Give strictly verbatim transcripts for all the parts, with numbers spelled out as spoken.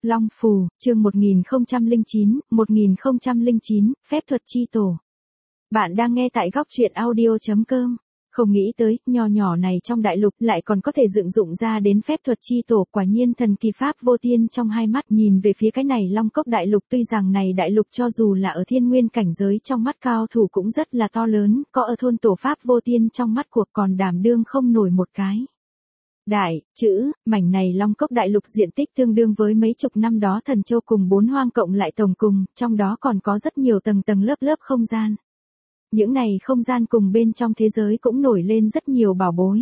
Long Phù, chương một nghìn không trăm lẻ chín, một nghìn không trăm lẻ chín, phép thuật chi tổ. Bạn đang nghe tại góc truyện audio chấm com. Không nghĩ tới, nho nhỏ này trong đại lục lại còn có thể dựng dụng ra đến phép thuật chi tổ, quả nhiên thần kỳ. Pháp Vô Tiên trong hai mắt nhìn về phía cái này Long Cốc đại lục, tuy rằng này đại lục cho dù là ở thiên nguyên cảnh giới trong mắt cao thủ cũng rất là to lớn, có ở thôn tổ Pháp Vô Tiên trong mắt cuộc còn đảm đương không nổi một cái. Đại, chữ, mảnh này Long Cốc đại lục diện tích tương đương với mấy chục năm đó Thần Châu cùng bốn hoang cộng lại tổng cùng, trong đó còn có rất nhiều tầng tầng lớp lớp không gian. Những này không gian cùng bên trong thế giới cũng nổi lên rất nhiều bảo bối.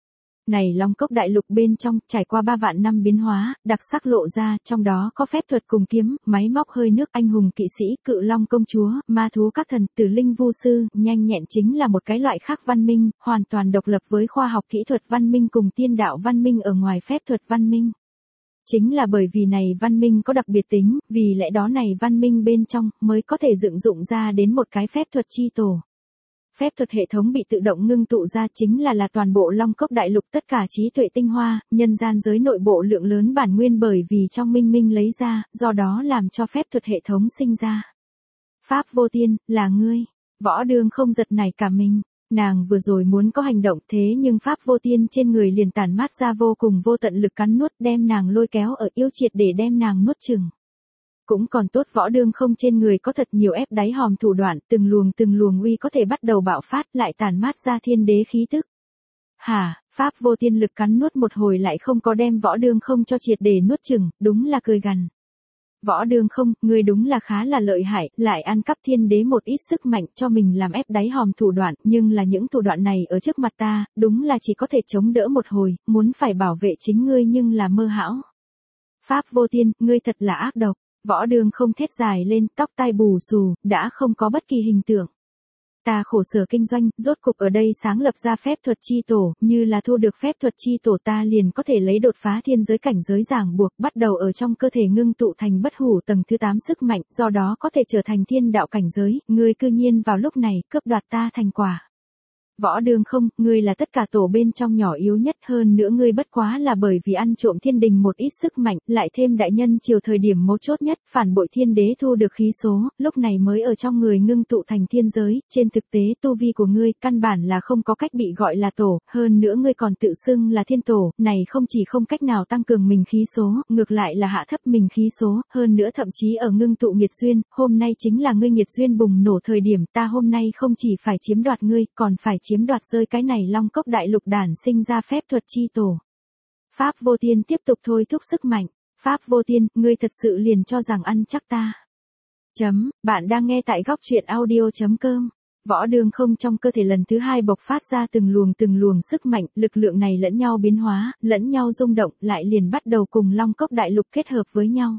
Này Long Cốc đại lục bên trong, trải qua ba vạn năm biến hóa, đặc sắc lộ ra, trong đó có phép thuật cùng kiếm, máy móc hơi nước, anh hùng kỵ sĩ, cự long công chúa, ma thú các thần, tử linh vu sư, nhanh nhẹn chính là một cái loại khác văn minh, hoàn toàn độc lập với khoa học kỹ thuật văn minh cùng tiên đạo văn minh ở ngoài phép thuật văn minh. Chính là bởi vì này văn minh có đặc biệt tính, vì lẽ đó này văn minh bên trong mới có thể dựng dụng ra đến một cái phép thuật chi tổ. Phép thuật hệ thống bị tự động ngưng tụ ra chính là là toàn bộ Long Cốc đại lục tất cả trí tuệ tinh hoa, nhân gian giới nội bộ lượng lớn bản nguyên bởi vì trong minh minh lấy ra, do đó làm cho phép thuật hệ thống sinh ra. Pháp Vô Tiên, là ngươi. Võ Đường không giật nảy cả mình. Nàng vừa rồi muốn có hành động thế nhưng Pháp Vô Tiên trên người liền tản mát ra vô cùng vô tận lực cắn nuốt đem nàng lôi kéo ở yêu triệt để đem nàng nuốt chửng. Cũng còn tốt Võ Đường không trên người có thật nhiều ép đáy hòm thủ đoạn, từng luồng từng luồng uy có thể bắt đầu bạo phát lại tản mát ra thiên đế khí tức. Hả, Pháp Vô Tiên lực cắn nuốt một hồi lại không có đem Võ Đường không cho triệt để nuốt chửng, đúng là cười gằn. Võ Đường không, ngươi đúng là khá là lợi hại, lại ăn cắp thiên đế một ít sức mạnh cho mình làm ép đáy hòm thủ đoạn, nhưng là những thủ đoạn này ở trước mặt ta, đúng là chỉ có thể chống đỡ một hồi, muốn phải bảo vệ chính ngươi nhưng là mơ hão. Pháp Vô Tiên, ngươi thật là ác độc. Võ Đường không thét dài lên, tóc tai bù xù, đã không có bất kỳ hình tượng. Ta khổ sở kinh doanh, rốt cục ở đây sáng lập ra phép thuật chi tổ, như là thu được phép thuật chi tổ ta liền có thể lấy đột phá thiên giới cảnh giới ràng buộc, bắt đầu ở trong cơ thể ngưng tụ thành bất hủ tầng thứ tám sức mạnh, do đó có thể trở thành thiên đạo cảnh giới, ngươi cư nhiên vào lúc này cướp đoạt ta thành quả. Võ Đường không, ngươi là tất cả tổ bên trong nhỏ yếu nhất, hơn nữa ngươi bất quá là bởi vì ăn trộm thiên đình một ít sức mạnh, lại thêm đại nhân chiều thời điểm mấu chốt nhất, phản bội thiên đế thu được khí số, lúc này mới ở trong người ngưng tụ thành thiên giới, trên thực tế tu vi của ngươi căn bản là không có cách bị gọi là tổ, hơn nữa ngươi còn tự xưng là thiên tổ, này không chỉ không cách nào tăng cường mình khí số, ngược lại là hạ thấp mình khí số, hơn nữa thậm chí ở ngưng tụ nghiệt duyên, hôm nay chính là ngươi nghiệt duyên bùng nổ thời điểm, ta hôm nay không chỉ phải chiếm đoạt ngươi, còn phải chiếm đoạt rơi cái này Long Cốc đại lục đản sinh ra phép thuật chi tổ. Pháp Vô Tiên tiếp tục thôi thúc sức mạnh. Pháp Vô Tiên, ngươi thật sự liền cho rằng ăn chắc ta. Chấm, bạn đang nghe tại góc truyện audio chấm com. Võ Đường không trong cơ thể lần thứ hai bộc phát ra từng luồng từng luồng sức mạnh, lực lượng này lẫn nhau biến hóa, lẫn nhau rung động, lại liền bắt đầu cùng Long Cốc đại lục kết hợp với nhau.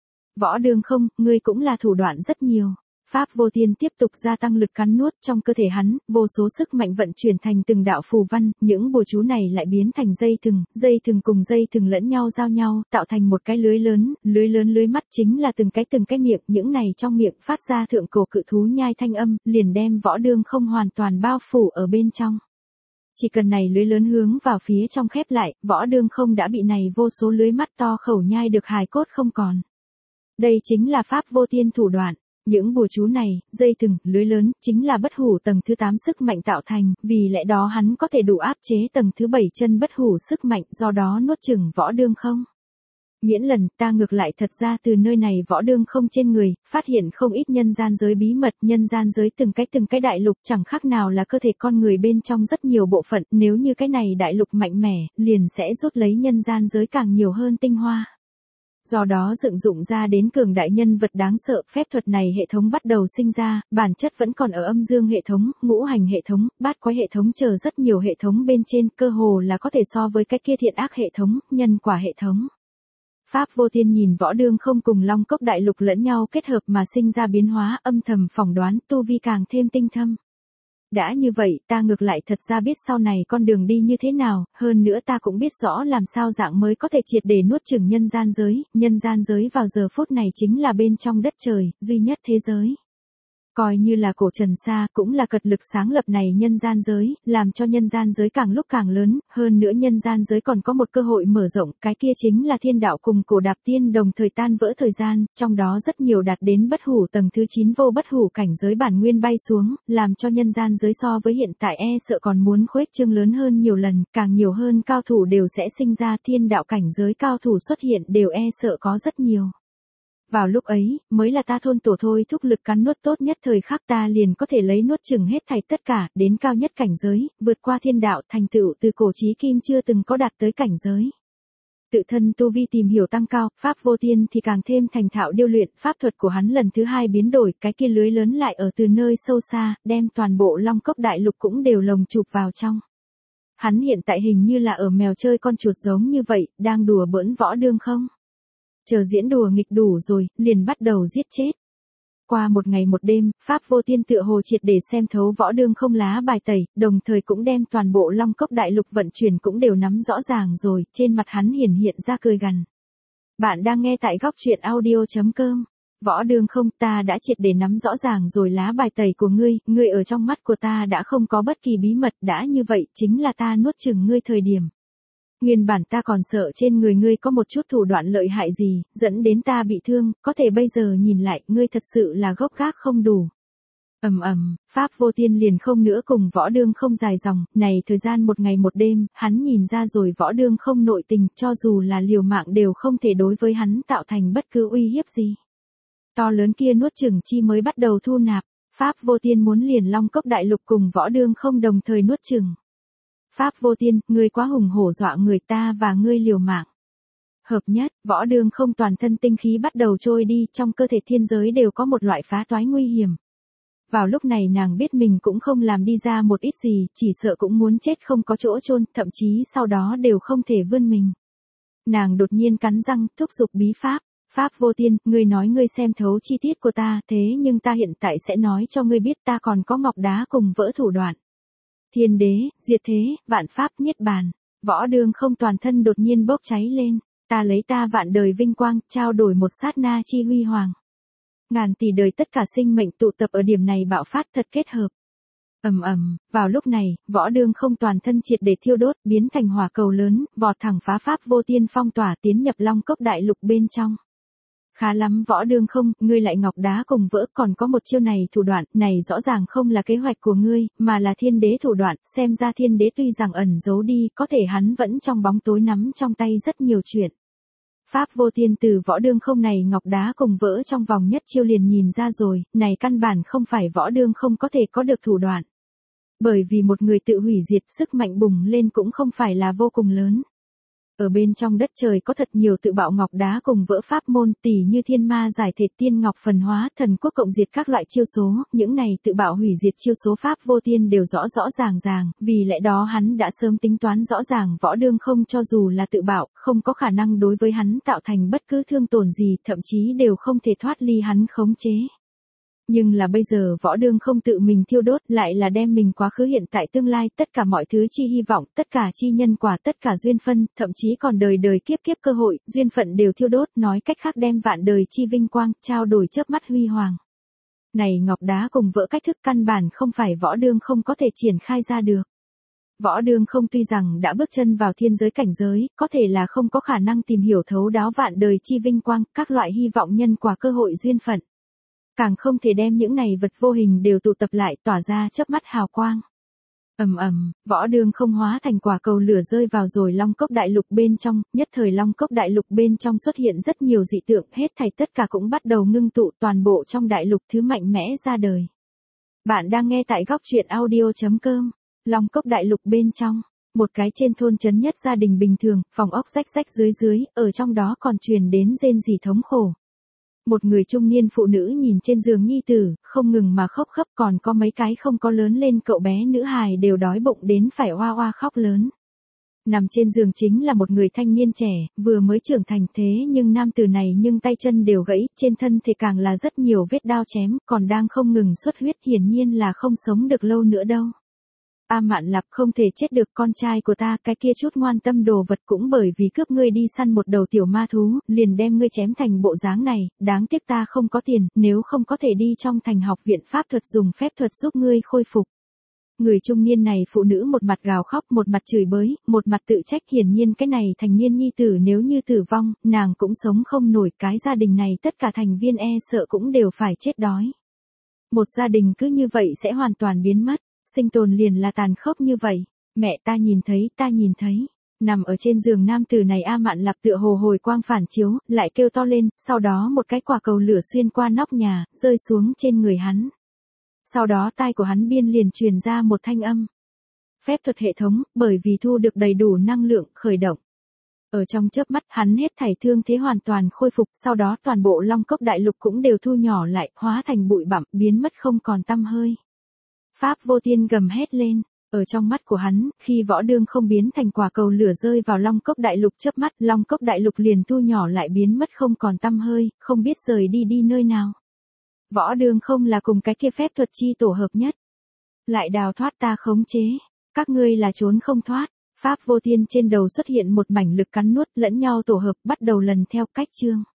Võ Đường không, ngươi cũng là thủ đoạn rất nhiều. Pháp Vô Tiên tiếp tục gia tăng lực cắn nuốt trong cơ thể hắn, vô số sức mạnh vận chuyển thành từng đạo phù văn, những bùa chú này lại biến thành dây thừng, dây thừng cùng dây thừng lẫn nhau giao nhau, tạo thành một cái lưới lớn, lưới lớn lưới mắt chính là từng cái từng cái miệng, những này trong miệng phát ra thượng cổ cự thú nhai thanh âm, liền đem Võ Đường không hoàn toàn bao phủ ở bên trong. Chỉ cần này lưới lớn hướng vào phía trong khép lại, Võ Đường không đã bị này vô số lưới mắt to khẩu nhai được hài cốt không còn. Đây chính là Pháp Vô Tiên thủ đoạn. Những bùa chú này, dây thừng, lưới lớn, chính là bất hủ tầng thứ tám sức mạnh tạo thành, vì lẽ đó hắn có thể đủ áp chế tầng thứ bảy chân bất hủ sức mạnh, do đó nuốt chửng Võ Đường không. Miễn lần, ta ngược lại thật ra từ nơi này Võ Đường không trên người, phát hiện không ít nhân gian giới bí mật, nhân gian giới từng cái từng cái đại lục chẳng khác nào là cơ thể con người bên trong rất nhiều bộ phận, nếu như cái này đại lục mạnh mẽ, liền sẽ rút lấy nhân gian giới càng nhiều hơn tinh hoa. Do đó dựng dụng ra đến cường đại nhân vật đáng sợ, phép thuật này hệ thống bắt đầu sinh ra, bản chất vẫn còn ở âm dương hệ thống, ngũ hành hệ thống, bát quái hệ thống chờ rất nhiều hệ thống bên trên, cơ hồ là có thể so với cái kia thiện ác hệ thống, nhân quả hệ thống. Pháp Vô Tiên nhìn Võ Đường không cùng Long Cốc đại lục lẫn nhau kết hợp mà sinh ra biến hóa, âm thầm phỏng đoán, tu vi càng thêm tinh thâm. Đã như vậy, ta ngược lại thật ra biết sau này con đường đi như thế nào, hơn nữa ta cũng biết rõ làm sao dạng mới có thể triệt để nuốt chửng nhân gian giới, nhân gian giới vào giờ phút này chính là bên trong đất trời, duy nhất thế giới. Coi như là cổ Trần Sa cũng là cật lực sáng lập này nhân gian giới, làm cho nhân gian giới càng lúc càng lớn, hơn nữa nhân gian giới còn có một cơ hội mở rộng, cái kia chính là thiên đạo cùng cổ đạp tiên đồng thời tan vỡ thời gian, trong đó rất nhiều đạt đến bất hủ tầng thứ chín vô bất hủ cảnh giới bản nguyên bay xuống, làm cho nhân gian giới so với hiện tại e sợ còn muốn khuếch trương lớn hơn nhiều lần, càng nhiều hơn cao thủ đều sẽ sinh ra, thiên đạo cảnh giới cao thủ xuất hiện đều e sợ có rất nhiều. Vào lúc ấy, mới là ta thôn tổ thôi thúc lực cắn nuốt tốt nhất thời khắc ta liền có thể lấy nuốt chừng hết thảy tất cả, đến cao nhất cảnh giới, vượt qua thiên đạo thành tựu từ cổ chí kim chưa từng có đạt tới cảnh giới. Tự thân tu vi tìm hiểu tăng cao, pháp vô tiên thì càng thêm thành thạo điêu luyện, pháp thuật của hắn lần thứ hai biến đổi, cái kia lưới lớn lại ở từ nơi sâu xa, đem toàn bộ Long Cốc đại lục cũng đều lồng chụp vào trong. Hắn hiện tại hình như là ở mèo chơi con chuột giống như vậy, đang đùa bỡn Võ Đương không? Chờ diễn đùa nghịch đủ rồi, liền bắt đầu giết chết. Qua một ngày một đêm, Pháp vô tiên tựa hồ triệt để xem thấu Võ Đương không lá bài tẩy, đồng thời cũng đem toàn bộ Long Cốc đại lục vận chuyển cũng đều nắm rõ ràng rồi, trên mặt hắn hiển hiện ra cười gằn. Bạn đang nghe tại góc truyện audio chấm com. Võ Đương không, ta đã triệt để nắm rõ ràng rồi lá bài tẩy của ngươi, ngươi ở trong mắt của ta đã không có bất kỳ bí mật, đã như vậy chính là ta nuốt chửng ngươi thời điểm. Nguyên bản ta còn sợ trên người ngươi có một chút thủ đoạn lợi hại gì, dẫn đến ta bị thương, có thể bây giờ nhìn lại, ngươi thật sự là gốc gác không đủ. Ầm ầm, Pháp vô tiên liền không nữa cùng Võ Đương không dài dòng, này thời gian một ngày một đêm, hắn nhìn ra rồi Võ Đương không nội tình, cho dù là liều mạng đều không thể đối với hắn tạo thành bất cứ uy hiếp gì. To lớn kia nuốt chửng chi mới bắt đầu thu nạp, Pháp vô tiên muốn liền Long Cốc đại lục cùng Võ Đương không đồng thời nuốt chửng. Pháp vô tiên, ngươi quá hùng hổ dọa người ta và ngươi liều mạng. Hợp nhất, Võ Đương không toàn thân tinh khí bắt đầu trôi đi, trong cơ thể thiên giới đều có một loại phá toái nguy hiểm. Vào lúc này nàng biết mình cũng không làm đi ra một ít gì, chỉ sợ cũng muốn chết không có chỗ chôn, thậm chí sau đó đều không thể vươn mình. Nàng đột nhiên cắn răng, thúc giục bí pháp. Pháp vô tiên, ngươi nói ngươi xem thấu chi tiết của ta, thế nhưng ta hiện tại sẽ nói cho ngươi biết ta còn có ngọc đá cùng vỡ thủ đoạn. Thiên đế, diệt thế, vạn pháp niết bàn. Võ Đương không toàn thân đột nhiên bốc cháy lên, ta lấy ta vạn đời vinh quang, trao đổi một sát na chi huy hoàng. Ngàn tỷ đời tất cả sinh mệnh tụ tập ở điểm này bạo phát thật kết hợp. Ầm ầm, vào lúc này, Võ Đương không toàn thân triệt để thiêu đốt, biến thành hỏa cầu lớn, vọt thẳng phá Pháp vô tiên phong tỏa tiến nhập Long Cốc đại lục bên trong. Khá lắm Võ Đương không, ngươi lại ngọc đá cùng vỡ, còn có một chiêu này thủ đoạn, này rõ ràng không là kế hoạch của ngươi, mà là thiên đế thủ đoạn, xem ra thiên đế tuy rằng ẩn giấu đi, có thể hắn vẫn trong bóng tối nắm trong tay rất nhiều chuyện. Pháp vô tiên từ Võ Đương không này ngọc đá cùng vỡ trong vòng nhất chiêu liền nhìn ra rồi, này căn bản không phải Võ Đương không có thể có được thủ đoạn. Bởi vì một người tự hủy diệt, sức mạnh bùng lên cũng không phải là vô cùng lớn. Ở bên trong đất trời có thật nhiều tự bạo ngọc đá cùng vỡ pháp môn, tỷ như thiên ma giải thể, tiên ngọc phần hóa, thần quốc cộng diệt các loại chiêu số, những này tự bạo hủy diệt chiêu số Pháp vô tiên đều rõ rõ ràng ràng, vì lẽ đó hắn đã sớm tính toán rõ ràng Võ Đương không cho dù là tự bạo, không có khả năng đối với hắn tạo thành bất cứ thương tổn gì, thậm chí đều không thể thoát ly hắn khống chế. Nhưng là bây giờ Võ Đương không tự mình thiêu đốt, lại là đem mình quá khứ hiện tại tương lai, tất cả mọi thứ chi hy vọng, tất cả chi nhân quả, tất cả duyên phân, thậm chí còn đời đời kiếp kiếp cơ hội, duyên phận đều thiêu đốt, nói cách khác đem vạn đời chi vinh quang, trao đổi chớp mắt huy hoàng. Này ngọc đá cùng vỡ cách thức căn bản không phải Võ Đương không có thể triển khai ra được. Võ Đương không tuy rằng đã bước chân vào thiên giới cảnh giới, có thể là không có khả năng tìm hiểu thấu đáo vạn đời chi vinh quang, các loại hy vọng nhân quả cơ hội duyên phận. Càng không thể đem những này vật vô hình đều tụ tập lại tỏa ra chớp mắt hào quang. Ầm ầm, Võ Đương không hóa thành quả cầu lửa rơi vào rồi Long Cốc đại lục bên trong, nhất thời Long Cốc đại lục bên trong xuất hiện rất nhiều dị tượng, hết thảy tất cả cũng bắt đầu ngưng tụ, toàn bộ trong đại lục thứ mạnh mẽ ra đời. Bạn đang nghe tại góc truyện audio chấm com. Long Cốc đại lục bên trong, một cái trên thôn trấn nhất gia đình bình thường, phòng ốc rách rách dưới dưới, ở trong đó còn truyền đến rên rỉ thống khổ. Một người trung niên phụ nữ nhìn trên giường nhi tử, không ngừng mà khóc khóc, còn có mấy cái không có lớn lên cậu bé nữ hài đều đói bụng đến phải oa oa khóc lớn. Nằm trên giường chính là một người thanh niên trẻ, vừa mới trưởng thành, thế nhưng nam tử này nhưng tay chân đều gãy, trên thân thể càng là rất nhiều vết đao chém, còn đang không ngừng xuất huyết, hiển nhiên là không sống được lâu nữa đâu. A Mạn Lạp không thể chết được, con trai của ta, cái kia chút ngoan tâm đồ vật cũng bởi vì cướp ngươi đi săn một đầu tiểu ma thú, liền đem ngươi chém thành bộ dáng này, đáng tiếc ta không có tiền, nếu không có thể đi trong thành học viện pháp thuật dùng phép thuật giúp ngươi khôi phục. Người trung niên này phụ nữ một mặt gào khóc, một mặt chửi bới, một mặt tự trách, hiển nhiên cái này thành niên nhi tử nếu như tử vong, nàng cũng sống không nổi, cái gia đình này tất cả thành viên e sợ cũng đều phải chết đói. Một gia đình cứ như vậy sẽ hoàn toàn biến mất, sinh tồn liền là tàn khốc như vậy. Mẹ, ta nhìn thấy, ta nhìn thấy. Nằm ở trên giường nam tử này A Mạn Lạp tựa hồ hồi quang phản chiếu, lại kêu to lên, sau đó một cái quả cầu lửa xuyên qua nóc nhà, rơi xuống trên người hắn. Sau đó tai của hắn biên liền truyền ra một thanh âm. Phép thuật hệ thống, bởi vì thu được đầy đủ năng lượng, khởi động. Ở trong chớp mắt hắn hết thảy thương thế hoàn toàn khôi phục, sau đó toàn bộ Long Cốc Đại Lục cũng đều thu nhỏ lại, hóa thành bụi bặm, biến mất không còn tăm hơi. Pháp Vô Tiên gầm hét lên, ở trong mắt của hắn, khi Võ Đương không biến thành quả cầu lửa rơi vào Long Cốc Đại Lục chớp mắt, Long Cốc Đại Lục liền thu nhỏ lại biến mất không còn tăm hơi, không biết rời đi đi nơi nào. Võ Đương không là cùng cái kia phép thuật chi tổ hợp nhất. Lại đào thoát ta khống chế, các ngươi là trốn không thoát. Pháp Vô Tiên trên đầu xuất hiện một mảnh lực cắn nuốt lẫn nhau tổ hợp, bắt đầu lần theo cách chương.